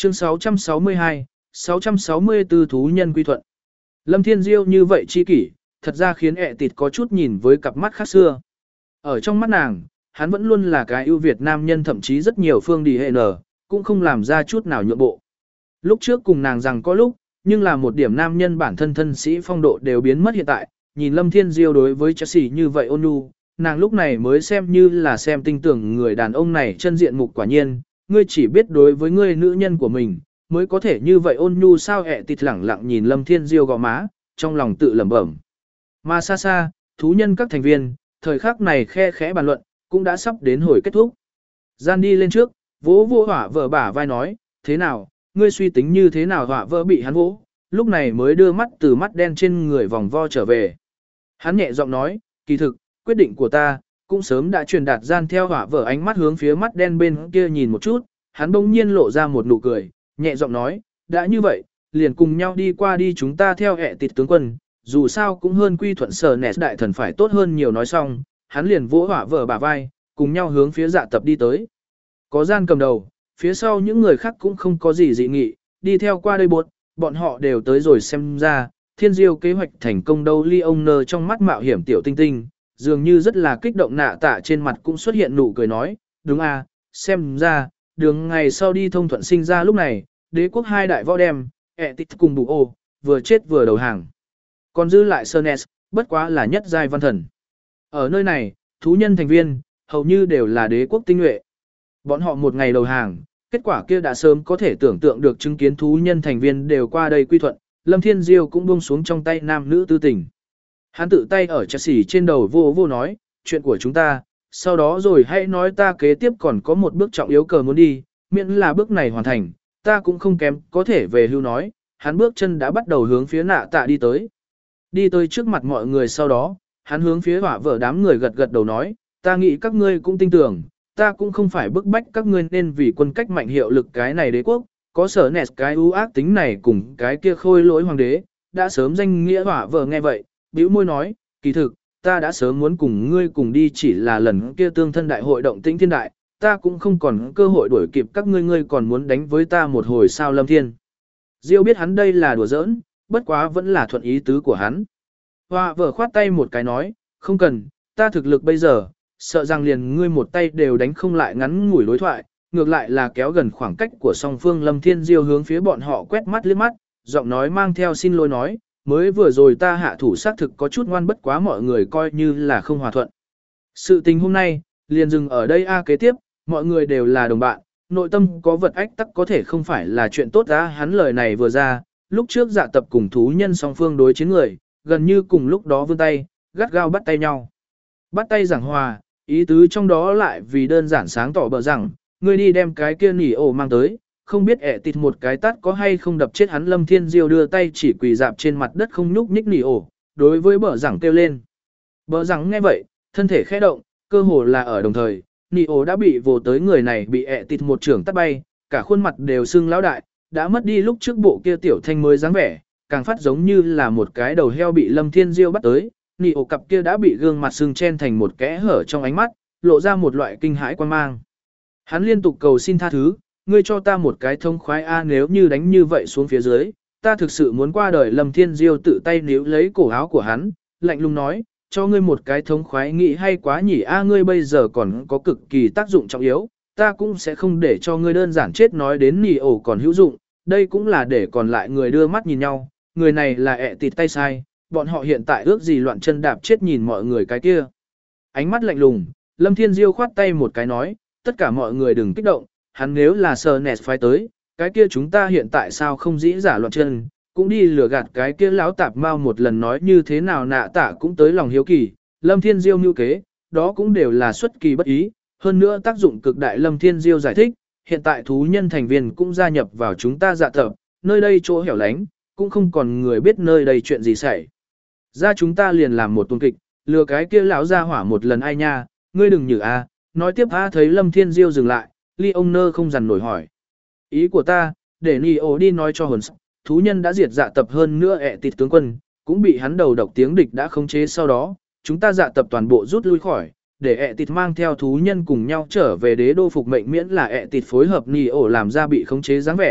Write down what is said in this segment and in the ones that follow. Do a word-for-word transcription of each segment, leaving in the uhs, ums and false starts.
Chương sáu trăm sáu mươi hai, sáu trăm sáu mươi tư thú nhân quy thuận. Lâm Thiên Diêu như vậy chi kỷ, thật ra khiến ẹ tịt có chút nhìn với cặp mắt khác xưa. Ở trong mắt nàng, hắn vẫn luôn là cái ưu việt nam nhân, thậm chí rất nhiều phương đi hệ nở, cũng không làm ra chút nào nhượng bộ. Lúc trước cùng nàng rằng có lúc, nhưng là một điểm nam nhân bản thân thân sĩ phong độ đều biến mất hiện tại, nhìn Lâm Thiên Diêu đối với Chelsea như vậy ôn nhu, nàng lúc này mới xem như là xem tinh tưởng người đàn ông này chân diện mục quả nhiên, ngươi chỉ biết đối với ngươi nữ nhân của mình, mới có thể như vậy ôn nhu sao. Ẹ tịt lẳng lặng nhìn Lâm Thiên Diêu gò má, trong lòng tự lẩm bẩm. Mà xa xa, thú nhân các thành viên, thời khắc này khe khẽ bàn luận, cũng đã sắp đến hồi kết thúc. Gian đi lên trước, vỗ vỗ hỏa vợ bả vai nói, thế nào, ngươi suy tính như thế nào. Hỏa vợ bị hắn vỗ, lúc này mới đưa mắt từ mắt đen trên người vòng vo trở về. Hắn nhẹ giọng nói, kỳ thực, quyết định của ta, cũng sớm đã truyền đạt. Gian theo hỏa vợ ánh mắt hướng phía mắt đen bên kia nhìn một chút, hắn bỗng nhiên lộ ra một nụ cười, nhẹ giọng nói, đã như vậy, liền cùng nhau đi qua đi, chúng ta theo ẹ tịt tướng quân, dù sao cũng hơn quy thuận sở nẹt đại thần phải tốt hơn nhiều. Nói xong, hắn liền vỗ hỏa vợ bả vai, cùng nhau hướng phía dạ tập đi tới. Có Gian cầm đầu, phía sau những người khác cũng không có gì dị nghị, đi theo qua đây buộc, bọn họ đều tới rồi. Xem ra, Thiên Diêu kế hoạch thành công đâu. Leoner trong mắt mạo hiểm tiểu tinh tinh, dường như rất là kích động. Nạ tạ trên mặt cũng xuất hiện nụ cười nói, đúng à, xem ra, đường ngày sau đi thông thuận. Sinh ra lúc này, đế quốc hai đại võ đem, ẹ tịt cùng bù ô, vừa chết vừa đầu hàng. Còn dư lại Sernes, bất quá là nhất giai văn thần. Ở nơi này, thú nhân thành viên, hầu như đều là đế quốc tinh nhuệ. Bọn họ một ngày đầu hàng, kết quả kia đã sớm có thể tưởng tượng được, chứng kiến thú nhân thành viên đều qua đây quy thuận, Lâm Thiên Diêu cũng buông xuống trong tay nam nữ tư tình. Hắn tự tay ở Chelsea trên đầu vô vô nói, chuyện của chúng ta, sau đó rồi hãy nói. Ta kế tiếp còn có một bước trọng yếu cờ muốn đi, miễn là bước này hoàn thành, ta cũng không kém có thể về hưu. Nói, hắn bước chân đã bắt đầu hướng phía Nạ tạ đi tới. Đi tới trước mặt mọi người sau đó, hắn hướng phía hỏa vợ đám người gật gật đầu nói, ta nghĩ các ngươi cũng tin tưởng, ta cũng không phải bức bách các ngươi nên vì quân cách mạnh hiệu lực cái này đế quốc, có sở nẹt cái ưu ác tính này cùng cái kia khôi lỗi hoàng đế, đã sớm danh nghĩa. Hỏa vợ nghe vậy, bĩu môi nói, kỳ thực, ta đã sớm muốn cùng ngươi cùng đi, chỉ là lần kia tương thân đại hội động tĩnh thiên đại, ta cũng không còn cơ hội đuổi kịp các ngươi, ngươi còn muốn đánh với ta một hồi sao. Lâm Thiên Diêu biết hắn đây là đùa giỡn, bất quá vẫn là thuận ý tứ của hắn. Hỏa vợ khoát tay một cái nói, không cần, ta thực lực bây giờ, sợ rằng liền ngươi một tay đều đánh không lại. Ngắn ngủi đối thoại, ngược lại là kéo gần khoảng cách của song phương. Lâm Thiên Diêu hướng phía bọn họ quét mắt liếc mắt, giọng nói mang theo xin lỗi nói, mới vừa rồi ta hạ thủ xác thực có chút ngoan, bất quá mọi người coi như là không hòa thuận. Sự tình hôm nay, liền dừng ở đây a. Kế tiếp, mọi người đều là đồng bạn, nội tâm có vật ách tắc có thể không phải là chuyện tốt á. Hắn lời này vừa ra, lúc trước dạ tập cùng thú nhân song phương đối chiến người, gần như cùng lúc đó vươn tay, gắt gao bắt tay nhau. Bắt tay giảng hòa, ý tứ trong đó lại vì đơn giản sáng tỏ bờ rằng, ngươi đi đem cái kia nỉ ổ mang tới, không biết ẹ tịt một cái tát có hay không đập chết hắn. Lâm Thiên Diêu đưa tay chỉ quỳ dạp trên mặt đất không nhúc nhích nỉ ổ, đối với bờ rằng kêu lên. Bờ rằng nghe vậy, thân thể khẽ động, cơ hồ là ở đồng thời, nỉ ổ đã bị vồ tới, người này bị ẹ tịt một trưởng tát bay, cả khuôn mặt đều sưng lão đại, đã mất đi lúc trước bộ kia tiểu thanh mới dáng vẻ, càng phát giống như là một cái đầu heo bị Lâm Thiên Diêu bắt tới. Nỉ ổ cặp kia đã bị gương mặt sưng chen thành một kẽ hở trong ánh mắt, lộ ra một loại kinh hãi quan mang. Hắn liên tục cầu xin tha thứ, ngươi cho ta một cái thông khoái a, nếu như đánh như vậy xuống phía dưới, ta thực sự muốn qua đời. Lâm Thiên Diêu tự tay níu lấy cổ áo của hắn, lạnh lùng nói, cho ngươi một cái thống khoái nghĩ hay quá nhỉ a, ngươi bây giờ còn có cực kỳ tác dụng trọng yếu, ta cũng sẽ không để cho ngươi đơn giản chết. Nói đến nỉ ổ còn hữu dụng, đây cũng là để còn lại người đưa mắt nhìn nhau, người này là ẹ tịt tay sai, bọn họ hiện tại ước gì loạn chân đạp chết. Nhìn mọi người cái kia ánh mắt lạnh lùng, Lâm Thiên Diêu khoát tay một cái nói, tất cả mọi người đừng kích động, hắn nếu là sờ nẹt phái tới, cái kia chúng ta hiện tại sao không dĩ giả loạn chân, cũng đi lừa gạt cái kia lão tạp mau một lần. Nói như thế nào Nạ tạ cũng tới lòng hiếu kỳ, Lâm Thiên Diêu mưu kế, đó cũng đều là xuất kỳ bất ý, hơn nữa tác dụng cực đại. Lâm Thiên Diêu giải thích, hiện tại thú nhân thành viên cũng gia nhập vào chúng ta dạ tập, nơi đây chỗ hẻo lánh, cũng không còn người biết nơi đây chuyện gì xảy ra, chúng ta liền làm một tuần kịch, lừa cái kia lão ra hỏa một lần. Ai nha, ngươi đừng nhử a. Nói tiếp a. Thấy Lâm Thiên Diêu dừng lại, Leoner không dằn nổi hỏi, ý của ta, để Neo đi nói cho hồn sắc, thú nhân đã diệt dạ tập, hơn nữa ẹ tịt tướng quân cũng bị hắn đầu độc tiếng địch đã khống chế, sau đó chúng ta dạ tập toàn bộ rút lui khỏi, để ẹ tịt mang theo thú nhân cùng nhau trở về đế đô phục mệnh, miễn là ẹ tịt phối hợp Neo làm ra bị khống chế dáng vẻ,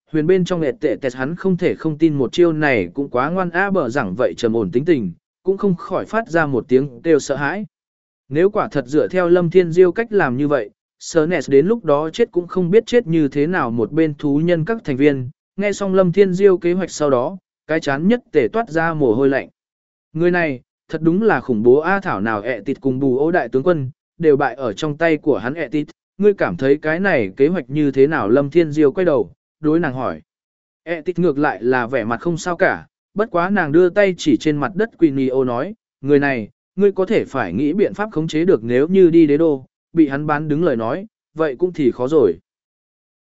huyền bên trong ẹt tệ tẹt hắn không thể không tin một chiêu này cũng quá ngoan á bở rằng vậy trầm ổn tính tình, cũng không khỏi phát ra một tiếng kêu sợ hãi. Nếu quả thật dựa theo Lâm Thiên Diêu cách làm như vậy, Snes đến lúc đó chết cũng không biết chết như thế nào. Một bên thú nhân các thành viên, nghe xong Lâm Thiên Diêu kế hoạch sau đó, cái chán nhất tể toát ra mồ hôi lạnh. Người này, thật đúng là khủng bố a, thảo nào ẹ tịt cùng bù ô đại tướng quân, đều bại ở trong tay của hắn ẹ tịt. Ngươi cảm thấy cái này kế hoạch như thế nào? Lâm Thiên Diêu quay đầu, đối nàng hỏi. ẹ tịt ngược lại là vẻ mặt không sao cả, bất quá nàng đưa tay chỉ trên mặt đất Quinio nói, người này, ngươi có thể phải nghĩ biện pháp khống chế được, nếu như đi đế đô, bị hắn bán đứng lời nói, vậy cũng thì khó rồi.